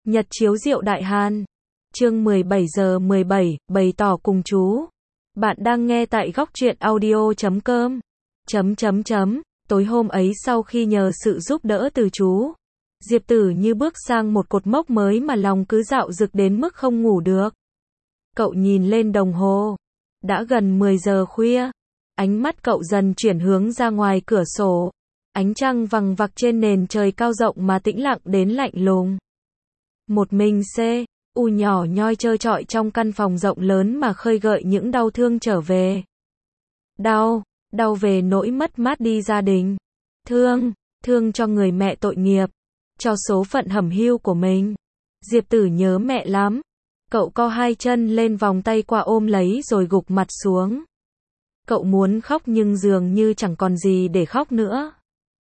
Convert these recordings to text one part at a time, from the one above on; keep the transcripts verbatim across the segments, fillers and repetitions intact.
Nhật chiếu Diệu Đại Hàn. Chương mười bảy giờ mười bảy, bày tỏ cùng chú. Bạn đang nghe tại góc truyện audio chấm com. Chấm chấm chấm, tối hôm ấy sau khi nhờ sự giúp đỡ từ chú, Diệp Tử như bước sang một cột mốc mới mà lòng cứ dạo dực đến mức không ngủ được. Cậu nhìn lên đồng hồ. Đã gần mười giờ khuya. Ánh mắt cậu dần chuyển hướng ra ngoài cửa sổ. Ánh trăng vằng vặc trên nền trời cao rộng mà tĩnh lặng đến lạnh lùng. Một mình C. U nhỏ nhoi trơ trọi trong căn phòng rộng lớn mà khơi gợi những đau thương trở về. Đau, đau về nỗi mất mát đi gia đình. Thương, thương cho người mẹ tội nghiệp, cho số phận hẩm hiu của mình. Diệp Tử nhớ mẹ lắm. Cậu co hai chân lên vòng tay qua ôm lấy rồi gục mặt xuống. Cậu muốn khóc nhưng dường như chẳng còn gì để khóc nữa.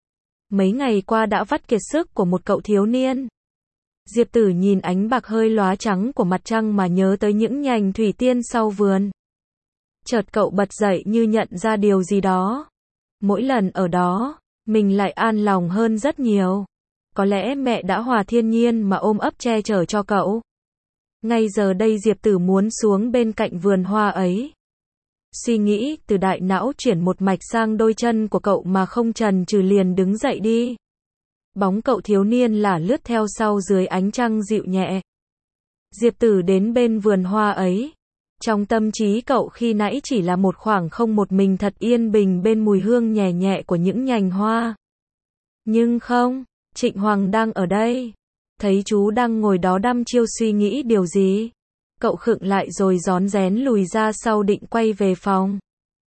Mấy ngày qua đã vắt kiệt sức của một cậu thiếu niên. Diệp Tử nhìn ánh bạc hơi lóa trắng của mặt trăng mà nhớ tới những nhành thủy tiên sau vườn. Chợt cậu bật dậy như nhận ra điều gì đó. Mỗi lần ở đó, mình lại an lòng hơn rất nhiều. Có lẽ mẹ đã hòa thiên nhiên mà ôm ấp che chở cho cậu. Ngay giờ đây Diệp Tử muốn xuống bên cạnh vườn hoa ấy. Suy nghĩ từ đại não chuyển một mạch sang đôi chân của cậu mà không chần chừ liền đứng dậy đi. Bóng cậu thiếu niên là lướt theo sau dưới ánh trăng dịu nhẹ. Diệp Tử đến bên vườn hoa ấy. Trong tâm trí cậu khi nãy chỉ là một khoảng không một mình thật yên bình bên mùi hương nhẹ nhẹ của những nhành hoa. Nhưng không, Trịnh Hoàng đang ở đây. Thấy chú đang ngồi đó đăm chiêu suy nghĩ điều gì. Cậu khựng lại rồi rón rén lùi ra sau định quay về phòng.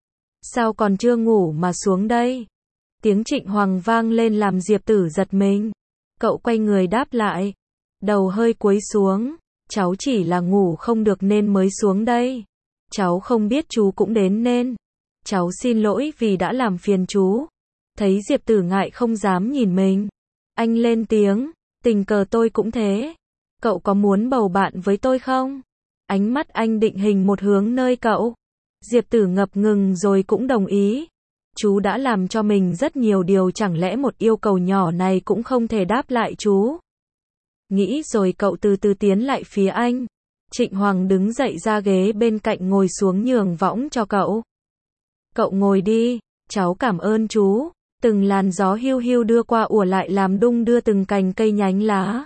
Sao còn chưa ngủ mà xuống đây? Tiếng Trịnh Hoàng vang lên làm Diệp Tử giật mình. Cậu quay người đáp lại. Đầu hơi cúi xuống. Cháu chỉ là ngủ không được nên mới xuống đây. Cháu không biết chú cũng đến nên. Cháu xin lỗi vì đã làm phiền chú. Thấy Diệp Tử ngại không dám nhìn mình. Anh lên tiếng. Tình cờ tôi cũng thế. Cậu có muốn bầu bạn với tôi không? Ánh mắt anh định hình một hướng nơi cậu. Diệp Tử ngập ngừng rồi cũng đồng ý. Chú đã làm cho mình rất nhiều điều, chẳng lẽ một yêu cầu nhỏ này cũng không thể đáp lại chú? Nghĩ rồi cậu từ từ tiến lại phía anh. Trịnh Hoàng đứng dậy ra ghế bên cạnh ngồi xuống nhường võng cho cậu. Cậu ngồi đi, cháu cảm ơn chú. Từng làn gió hiu hiu đưa qua ùa lại làm đung đưa từng cành cây nhánh lá.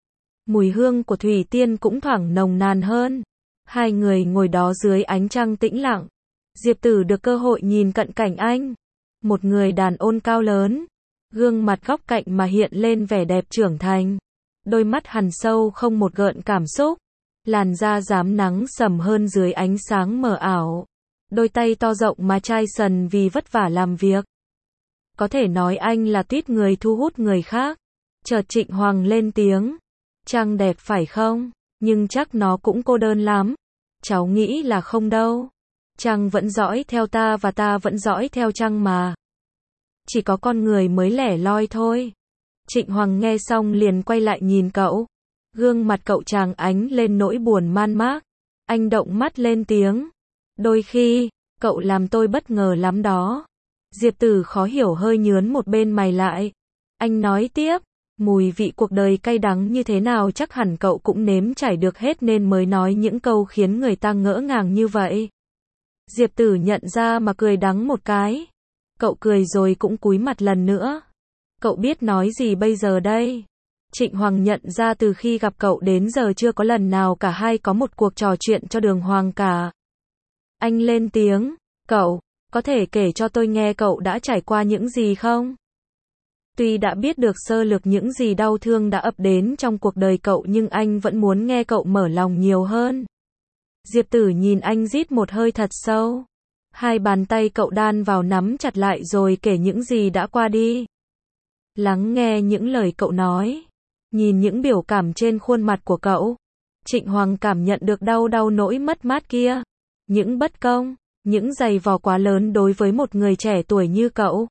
Mùi hương của thủy tiên cũng thoảng nồng nàn hơn. Hai người ngồi đó dưới ánh trăng tĩnh lặng. Diệp Tử được cơ hội nhìn cận cảnh anh. Một người đàn ông cao lớn. Gương mặt góc cạnh mà hiện lên vẻ đẹp trưởng thành. Đôi mắt hằn sâu không một gợn cảm xúc. Làn da rám nắng sầm hơn dưới ánh sáng mờ ảo. Đôi tay to rộng mà chai sần vì vất vả làm việc. Có thể nói anh là tuýp người thu hút người khác. Chợt Trịnh Hoàng lên tiếng. Trăng đẹp phải không? Nhưng chắc nó cũng cô đơn lắm. Cháu nghĩ là không đâu. Trăng vẫn dõi theo ta và ta vẫn dõi theo trăng mà. Chỉ có con người mới lẻ loi thôi. Trịnh Hoàng nghe xong liền quay lại nhìn cậu. Gương mặt cậu tràng ánh lên nỗi buồn man mác. Anh động mắt lên tiếng. Đôi khi, cậu làm tôi bất ngờ lắm đó. Diệp Tử khó hiểu hơi nhướn một bên mày lại. Anh nói tiếp. Mùi vị cuộc đời cay đắng như thế nào chắc hẳn cậu cũng nếm trải được hết nên mới nói những câu khiến người ta ngỡ ngàng như vậy. Diệp Tử nhận ra mà cười đắng một cái. Cậu cười rồi cũng cúi mặt lần nữa. Cậu biết nói gì bây giờ đây? Trịnh Hoàng nhận ra từ khi gặp cậu đến giờ chưa có lần nào cả hai có một cuộc trò chuyện cho đường hoàng cả. Anh lên tiếng. Cậu, có thể kể cho tôi nghe cậu đã trải qua những gì không? Tuy đã biết được sơ lược những gì đau thương đã ập đến trong cuộc đời cậu nhưng anh vẫn muốn nghe cậu mở lòng nhiều hơn. Diệp Tử nhìn anh rít một hơi thật sâu. Hai bàn tay cậu đan vào nắm chặt lại rồi kể những gì đã qua đi. Lắng nghe những lời cậu nói. Nhìn những biểu cảm trên khuôn mặt của cậu. Trịnh Hoàng cảm nhận được đau đau nỗi mất mát kia. Những bất công, những giày vò quá lớn đối với một người trẻ tuổi như cậu.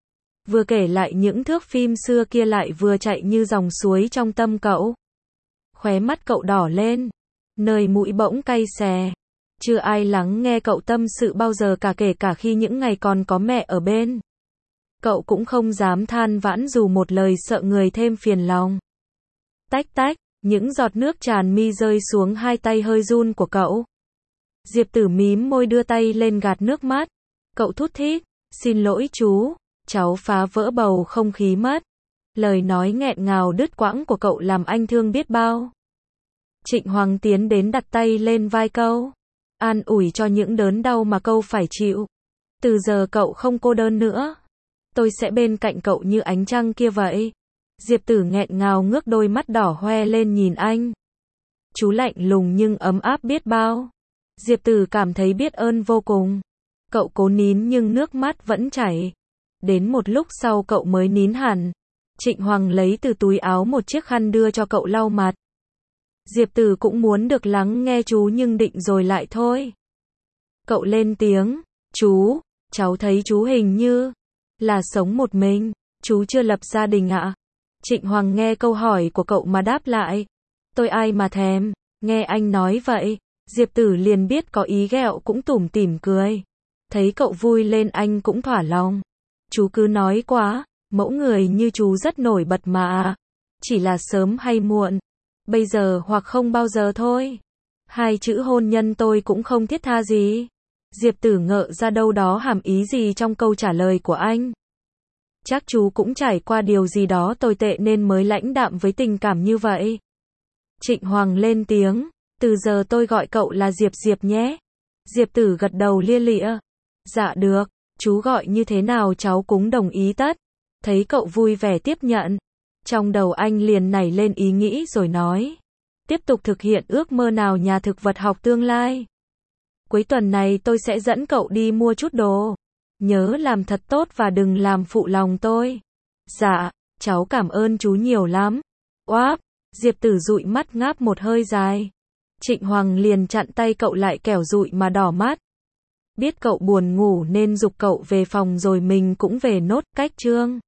Vừa kể lại những thước phim xưa kia lại vừa chạy như dòng suối trong tâm cậu. Khóe mắt cậu đỏ lên. Nơi mũi bỗng cay xè. Chưa ai lắng nghe cậu tâm sự bao giờ cả, kể cả khi những ngày còn có mẹ ở bên. Cậu cũng không dám than vãn dù một lời sợ người thêm phiền lòng. Tách tách, Những giọt nước tràn mi rơi xuống hai tay hơi run của cậu. Diệp Tử mím môi đưa tay lên gạt nước mắt. Cậu thút thít, xin lỗi chú, cháu phá vỡ bầu không khí mất. Lời nói nghẹn ngào đứt quãng của cậu làm anh thương biết bao. Trịnh Hoàng tiến đến đặt tay lên vai cậu, an ủi cho những đớn đau mà cậu phải chịu. Từ giờ cậu không cô đơn nữa. Tôi sẽ bên cạnh cậu như ánh trăng kia vậy. Diệp Tử nghẹn ngào ngước đôi mắt đỏ hoe lên nhìn anh. Chú lạnh lùng nhưng ấm áp biết bao. Diệp Tử cảm thấy biết ơn vô cùng. Cậu cố nín nhưng nước mắt vẫn chảy. Đến một lúc sau cậu mới nín hẳn. Trịnh Hoàng lấy từ túi áo một chiếc khăn đưa cho cậu lau mặt. Diệp Tử cũng muốn được lắng nghe chú nhưng định rồi lại thôi. Cậu lên tiếng, chú, cháu thấy chú hình như là sống một mình, chú chưa lập gia đình ạ? Trịnh Hoàng nghe câu hỏi của cậu mà đáp lại, tôi ai mà thèm. Nghe anh nói vậy, Diệp Tử liền biết có ý ghẹo cũng tủm tỉm cười. Thấy cậu vui lên anh cũng thỏa lòng. Chú cứ nói quá, mẫu người như chú rất nổi bật mà. Chỉ là sớm hay muộn, bây giờ hoặc không bao giờ thôi. Hai chữ hôn nhân tôi cũng không thiết tha gì. Diệp Tử ngỡ ra đâu đó hàm ý gì trong câu trả lời của anh. Chắc chú cũng trải qua điều gì đó tồi tệ nên mới lãnh đạm với tình cảm như vậy. Trịnh Hoàng lên tiếng, từ giờ tôi gọi cậu là Diệp Diệp nhé. Diệp Tử gật đầu lia lịa. Dạ được, chú gọi như thế nào cháu cũng đồng ý tất. Thấy cậu vui vẻ tiếp nhận. Trong đầu anh liền nảy lên ý nghĩ rồi nói. Tiếp tục thực hiện ước mơ nào nhà thực vật học tương lai. Cuối tuần này tôi sẽ dẫn cậu đi mua chút đồ. Nhớ làm thật tốt và đừng làm phụ lòng tôi. Dạ, cháu cảm ơn chú nhiều lắm. Oáp, Diệp Tử dụi mắt ngáp một hơi dài. Trịnh Hoàng liền chặn tay cậu lại kẻo dụi mà đỏ mắt. Biết cậu buồn ngủ nên giục cậu về phòng rồi mình cũng về nốt cách chương.